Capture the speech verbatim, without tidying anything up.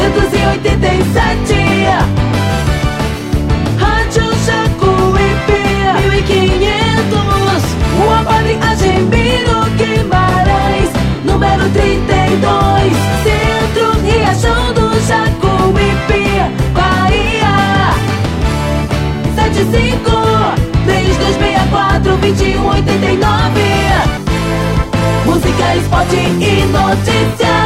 novecentos e oitenta e sete. Rádio Jacuípe mil e quinhentos, Rua Padre Ademiro Guimarães, número trinta e dois, Centro Riachão do Jacuípe, Bahia. Sete cinco três dois seis quatro dois um oito nove. Música, esporte e notícia.